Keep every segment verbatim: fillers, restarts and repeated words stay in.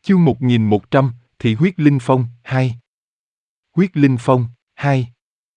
Chương một nghìn một trăm, Thị huyết linh phong, hai. Huyết linh phong, hai.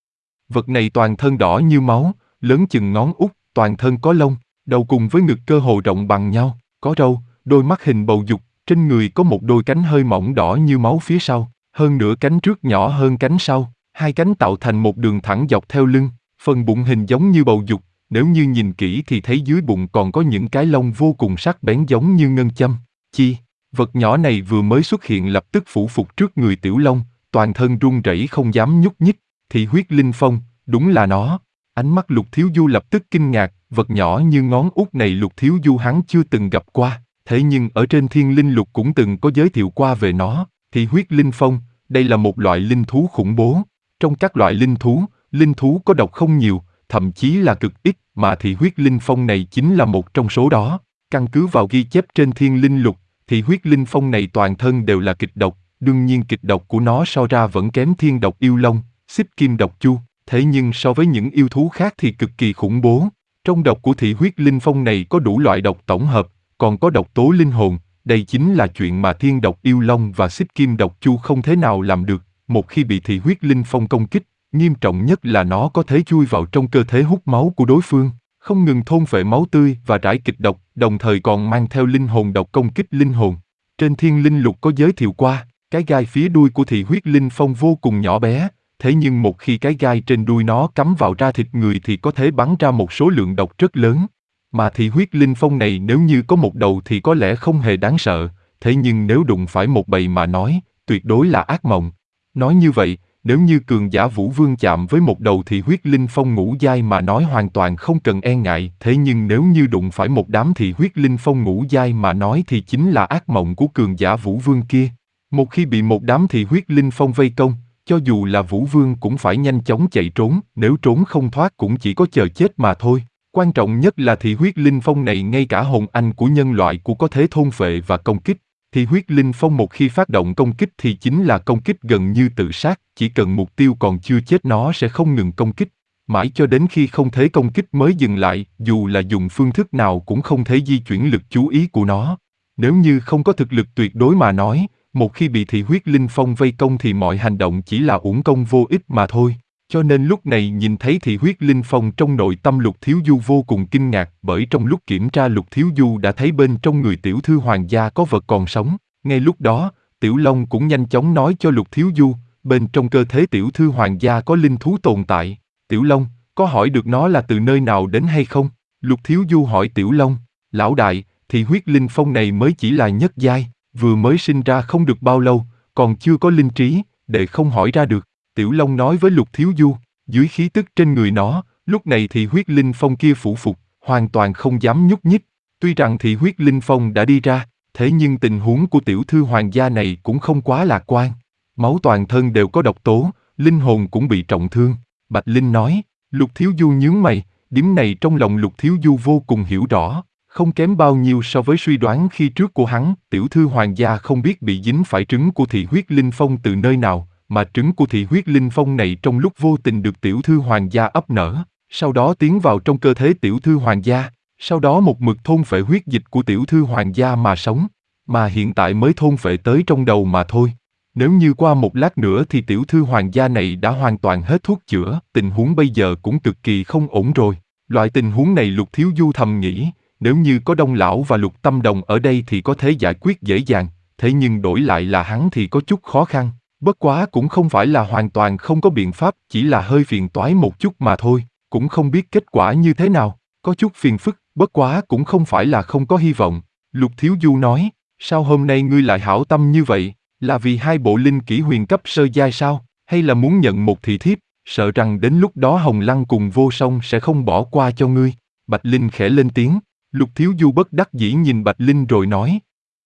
Vật này toàn thân đỏ như máu, lớn chừng ngón út, toàn thân có lông, đầu cùng với ngực cơ hồ rộng bằng nhau, có râu, đôi mắt hình bầu dục, trên người có một đôi cánh hơi mỏng đỏ như máu phía sau, hơn nữa cánh trước nhỏ hơn cánh sau, hai cánh tạo thành một đường thẳng dọc theo lưng, phần bụng hình giống như bầu dục, nếu như nhìn kỹ thì thấy dưới bụng còn có những cái lông vô cùng sắc bén giống như ngân châm. Chi, vật nhỏ này vừa mới xuất hiện lập tức phủ phục trước người Tiểu Long, toàn thân run rẩy không dám nhúc nhích. Thị huyết linh phong, đúng là nó. Ánh mắt Lục Thiếu Du lập tức kinh ngạc, vật nhỏ như ngón út này Lục Thiếu Du hắn chưa từng gặp qua, thế nhưng ở trên Thiên Linh Lục cũng từng có giới thiệu qua về nó. Thị huyết linh phong, đây là một loại linh thú khủng bố. Trong các loại linh thú, linh thú có độc không nhiều, thậm chí là cực ít, mà thị huyết linh phong này chính là một trong số đó. Căn cứ vào ghi chép trên Thiên Linh Lục, thị huyết linh phong này toàn thân đều là kịch độc, đương nhiên kịch độc của nó so ra vẫn kém thiên độc yêu long, xích kim độc chu, thế nhưng so với những yêu thú khác thì cực kỳ khủng bố. Trong độc của thị huyết linh phong này có đủ loại độc tổng hợp, còn có độc tố linh hồn, đây chính là chuyện mà thiên độc yêu long và xích kim độc chu không thể nào làm được. Một khi bị thị huyết linh phong công kích, nghiêm trọng nhất là nó có thể chui vào trong cơ thể hút máu của đối phương, không ngừng thôn phệ máu tươi và rải kịch độc, đồng thời còn mang theo linh hồn độc công kích linh hồn. Trên Thiên Linh Lục có giới thiệu qua, cái gai phía đuôi của thị huyết linh phong vô cùng nhỏ bé, thế nhưng một khi cái gai trên đuôi nó cắm vào da thịt người thì có thể bắn ra một số lượng độc rất lớn. Mà thị huyết linh phong này nếu như có một đầu thì có lẽ không hề đáng sợ, thế nhưng nếu đụng phải một bầy mà nói, tuyệt đối là ác mộng. Nói như vậy, nếu như cường giả Vũ Vương chạm với một đầu thị huyết linh phong ngũ giai mà nói hoàn toàn không cần e ngại, thế nhưng nếu như đụng phải một đám thị huyết linh phong ngũ giai mà nói thì chính là ác mộng của cường giả Vũ Vương kia. Một khi bị một đám thị huyết linh phong vây công, cho dù là Vũ Vương cũng phải nhanh chóng chạy trốn, nếu trốn không thoát cũng chỉ có chờ chết mà thôi. Quan trọng nhất là thị huyết linh phong này ngay cả hồn anh của nhân loại cũng có thể thôn phệ và công kích. Thị huyết linh phong một khi phát động công kích thì chính là công kích gần như tự sát, chỉ cần mục tiêu còn chưa chết nó sẽ không ngừng công kích, mãi cho đến khi không thể công kích mới dừng lại, dù là dùng phương thức nào cũng không thể di chuyển lực chú ý của nó. Nếu như không có thực lực tuyệt đối mà nói, một khi bị thị huyết linh phong vây công thì mọi hành động chỉ là uổng công vô ích mà thôi. Cho nên lúc này nhìn thấy thị huyết linh phong trong nội tâm Lục Thiếu Du vô cùng kinh ngạc, bởi trong lúc kiểm tra Lục Thiếu Du đã thấy bên trong người tiểu thư hoàng gia có vật còn sống. Ngay lúc đó, Tiểu Long cũng nhanh chóng nói cho Lục Thiếu Du, bên trong cơ thể tiểu thư hoàng gia có linh thú tồn tại. Tiểu Long, có hỏi được nó là từ nơi nào đến hay không? Lục Thiếu Du hỏi Tiểu Long, lão đại, thị huyết linh phong này mới chỉ là nhất giai, vừa mới sinh ra không được bao lâu, còn chưa có linh trí, để không hỏi ra được. Tiểu Long nói với Lục Thiếu Du, dưới khí tức trên người nó, lúc này thị huyết linh phong kia phủ phục, hoàn toàn không dám nhúc nhích. Tuy rằng thị huyết linh phong đã đi ra, thế nhưng tình huống của tiểu thư hoàng gia này cũng không quá lạc quan. Máu toàn thân đều có độc tố, linh hồn cũng bị trọng thương. Bạch Linh nói, Lục Thiếu Du nhướng mày, điểm này trong lòng Lục Thiếu Du vô cùng hiểu rõ, không kém bao nhiêu so với suy đoán khi trước của hắn. Tiểu thư hoàng gia không biết bị dính phải trứng của thị huyết linh phong từ nơi nào, mà trứng của thị huyết linh phong này trong lúc vô tình được tiểu thư hoàng gia ấp nở, sau đó tiến vào trong cơ thể tiểu thư hoàng gia, sau đó một mực thôn phệ huyết dịch của tiểu thư hoàng gia mà sống, mà hiện tại mới thôn phệ tới trong đầu mà thôi. Nếu như qua một lát nữa thì tiểu thư hoàng gia này đã hoàn toàn hết thuốc chữa, tình huống bây giờ cũng cực kỳ không ổn rồi. Loại tình huống này Lục Thiếu Du thầm nghĩ, nếu như có Đông lão và Lục Tâm Đồng ở đây thì có thể giải quyết dễ dàng, thế nhưng đổi lại là hắn thì có chút khó khăn. Bất quá cũng không phải là hoàn toàn không có biện pháp, chỉ là hơi phiền toái một chút mà thôi, cũng không biết kết quả như thế nào, có chút phiền phức, bất quá cũng không phải là không có hy vọng. Lục Thiếu Du nói, sao hôm nay ngươi lại hảo tâm như vậy, là vì hai bộ linh kỹ huyền cấp sơ giai sao, hay là muốn nhận một thị thiếp, sợ rằng đến lúc đó Hồng Lăng cùng Vô Song sẽ không bỏ qua cho ngươi. Bạch Linh khẽ lên tiếng, Lục Thiếu Du bất đắc dĩ nhìn Bạch Linh rồi nói,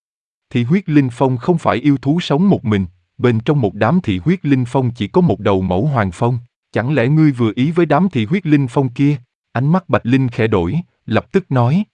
thị huyết linh phong không phải yêu thú sống một mình. Bên trong một đám thị huyết linh phong chỉ có một đầu mẫu hoàng phong, chẳng lẽ ngươi vừa ý với đám thị huyết linh phong kia? Ánh mắt Bạch Linh khẽ đổi, lập tức nói.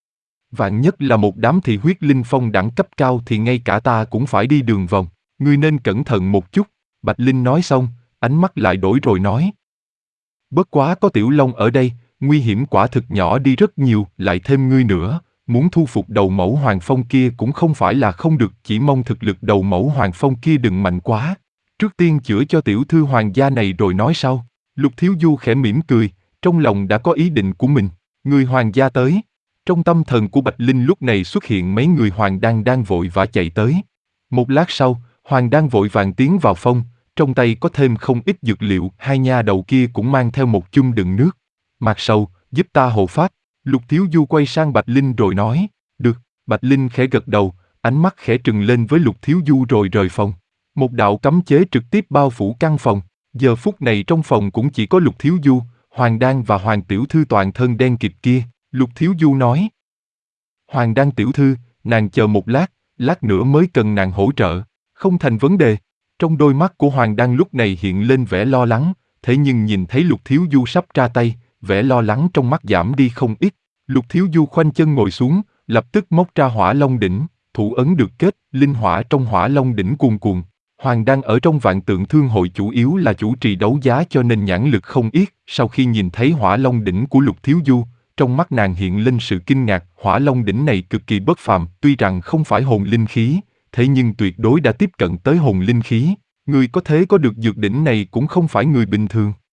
Vạn nhất là một đám thị huyết linh phong đẳng cấp cao thì ngay cả ta cũng phải đi đường vòng, ngươi nên cẩn thận một chút. Bạch Linh nói xong, ánh mắt lại đổi rồi nói. Bất quá có Tiểu Long ở đây, nguy hiểm quả thực nhỏ đi rất nhiều, lại thêm ngươi nữa, muốn thu phục đầu mẫu Hoàng Phong kia cũng không phải là không được, chỉ mong thực lực đầu mẫu Hoàng Phong kia đừng mạnh quá. Trước tiên chữa cho tiểu thư hoàng gia này rồi nói sau. Lục Thiếu Du khẽ mỉm cười, trong lòng đã có ý định của mình. Người hoàng gia tới. Trong tâm thần của Bạch Linh lúc này xuất hiện mấy người hoàng đan đang vội vã chạy tới. Một lát sau, hoàng đan vội vàng tiến vào phong, trong tay có thêm không ít dược liệu, hai nha đầu kia cũng mang theo một chung đựng nước. Mạc Sầu, giúp ta hộ pháp. Lục Thiếu Du quay sang Bạch Linh rồi nói, được. Bạch Linh khẽ gật đầu, ánh mắt khẽ trừng lên với Lục Thiếu Du rồi rời phòng. Một đạo cấm chế trực tiếp bao phủ căn phòng. Giờ phút này trong phòng cũng chỉ có Lục Thiếu Du, Hoàng Đan và Hoàng Tiểu Thư toàn thân đen kịt kia. Lục Thiếu Du nói, Hoàng Đan tiểu thư, nàng chờ một lát, lát nữa mới cần nàng hỗ trợ. Không thành vấn đề. Trong đôi mắt của Hoàng Đan lúc này hiện lên vẻ lo lắng, thế nhưng nhìn thấy Lục Thiếu Du sắp ra tay, vẻ lo lắng trong mắt giảm đi không ít. Lục Thiếu Du khoanh chân ngồi xuống, lập tức móc ra Hỏa Long đỉnh, thủ ấn được kết, linh hỏa trong Hỏa Long đỉnh cuồn cuộn. Hoàng Đan ở trong Vạn Tượng Thương hội chủ yếu là chủ trì đấu giá cho nên nhãn lực không ít. Sau khi nhìn thấy Hỏa Long đỉnh của Lục Thiếu Du, trong mắt nàng hiện lên sự kinh ngạc. Hỏa Long đỉnh này cực kỳ bất phàm, tuy rằng không phải hồn linh khí, thế nhưng tuyệt đối đã tiếp cận tới hồn linh khí. Người có thể có được dược đỉnh này cũng không phải người bình thường.